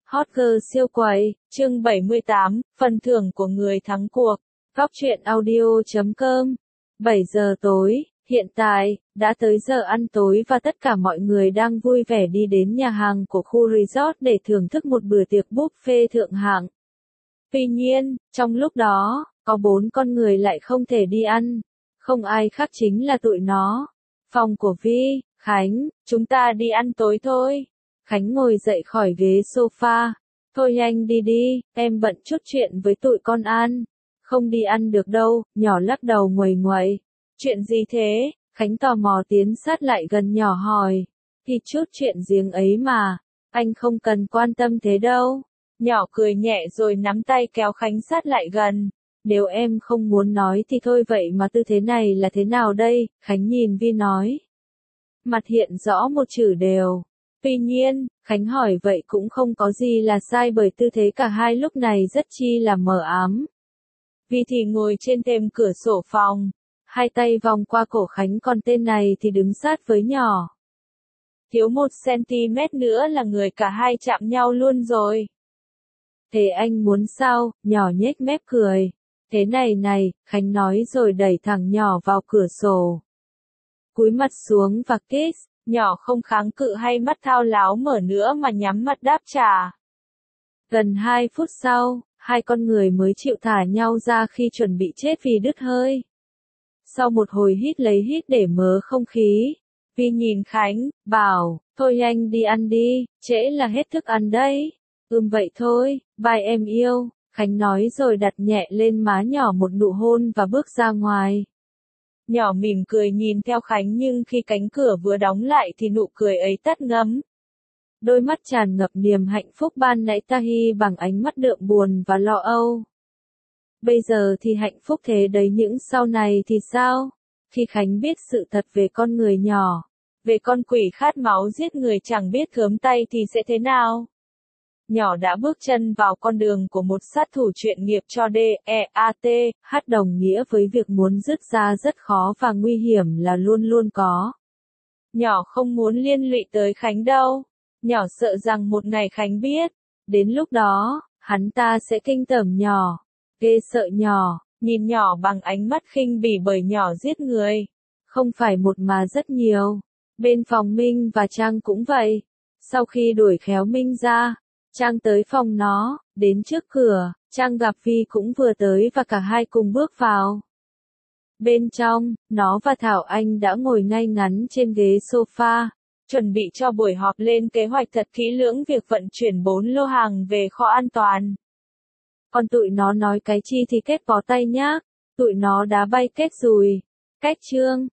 Hot girl siêu quầy, chương 78, phần thưởng của người thắng cuộc. Góc truyện audio.com 7 giờ tối, hiện tại, đã tới giờ ăn tối và tất cả mọi người đang vui vẻ đi đến nhà hàng của khu resort để thưởng thức một bữa tiệc buffet thượng hạng. Tuy nhiên, trong lúc đó, có 4 con người lại không thể đi ăn. Không ai khác chính là tụi nó. Phòng của Vi, Khánh, chúng ta đi ăn tối thôi. Khánh ngồi dậy khỏi ghế sofa. Thôi anh đi đi, em bận chút chuyện với tụi con An. Không đi ăn được đâu, nhỏ lắc đầu nguầy nguậy. Chuyện gì thế? Khánh tò mò tiến sát lại gần nhỏ hỏi. Thì chút chuyện riêng ấy mà, anh không cần quan tâm thế đâu. Nhỏ cười nhẹ rồi nắm tay kéo Khánh sát lại gần. Nếu em không muốn nói thì thôi vậy mà tư thế này là thế nào đây? Khánh nhìn Vi nói. Mặt hiện rõ một chữ đều. Tuy nhiên, Khánh hỏi vậy cũng không có gì là sai bởi tư thế cả hai lúc này rất chi là mờ ám. Vi thì ngồi trên thềm cửa sổ phòng, hai tay vòng qua cổ Khánh còn tên này thì đứng sát với nhỏ. Thiếu 1 cm nữa là người cả hai chạm nhau luôn rồi. Thế anh muốn sao? Nhỏ nhếch mép cười. Thế này này, Khánh nói rồi đẩy thẳng nhỏ vào cửa sổ. Cúi mặt xuống và kiss. Nhỏ không kháng cự hay mắt thao láo mở nữa mà nhắm mắt đáp trả. Gần 2 phút sau, hai con người mới chịu thả nhau ra khi chuẩn bị chết vì đứt hơi. Sau một hồi hít lấy hít để mớ không khí, Vi nhìn Khánh, bảo, thôi anh đi ăn đi, trễ là hết thức ăn đấy. Vậy thôi, bye em yêu, Khánh nói rồi đặt nhẹ lên má nhỏ một nụ hôn và bước ra ngoài. Nhỏ mỉm cười nhìn theo Khánh nhưng khi cánh cửa vừa đóng lại thì nụ cười ấy tắt ngấm. Đôi mắt tràn ngập niềm hạnh phúc ban nãy Tahi bằng ánh mắt đượm buồn và lo âu. Bây giờ thì hạnh phúc thế đấy, những sau này thì sao? Khi Khánh biết sự thật về con người nhỏ, về con quỷ khát máu giết người chẳng biết gớm tay thì sẽ thế nào? Nhỏ đã bước chân vào con đường của một sát thủ chuyên nghiệp cho DEAT, đồng nghĩa với việc muốn dứt ra rất khó và nguy hiểm là luôn luôn có. Nhỏ không muốn liên lụy tới Khánh đâu. Nhỏ sợ rằng một ngày Khánh biết, đến lúc đó, hắn ta sẽ kinh tởm nhỏ. Ghê sợ nhỏ, nhìn nhỏ bằng ánh mắt khinh bỉ bởi nhỏ giết người. Không phải một mà rất nhiều. Bên phòng Minh và Trang cũng vậy. Sau khi đuổi khéo Minh ra, Trang tới phòng nó, đến trước cửa, Trang gặp Vi cũng vừa tới và cả hai cùng bước vào. Bên trong, nó và Thảo Anh đã ngồi ngay ngắn trên ghế sofa, chuẩn bị cho buổi họp lên kế hoạch thật kỹ lưỡng việc vận chuyển 4 lô hàng về kho an toàn. Còn tụi nó nói cái chi thì kết bó tay nhá, tụi nó đá bay kết rùi. Cách chương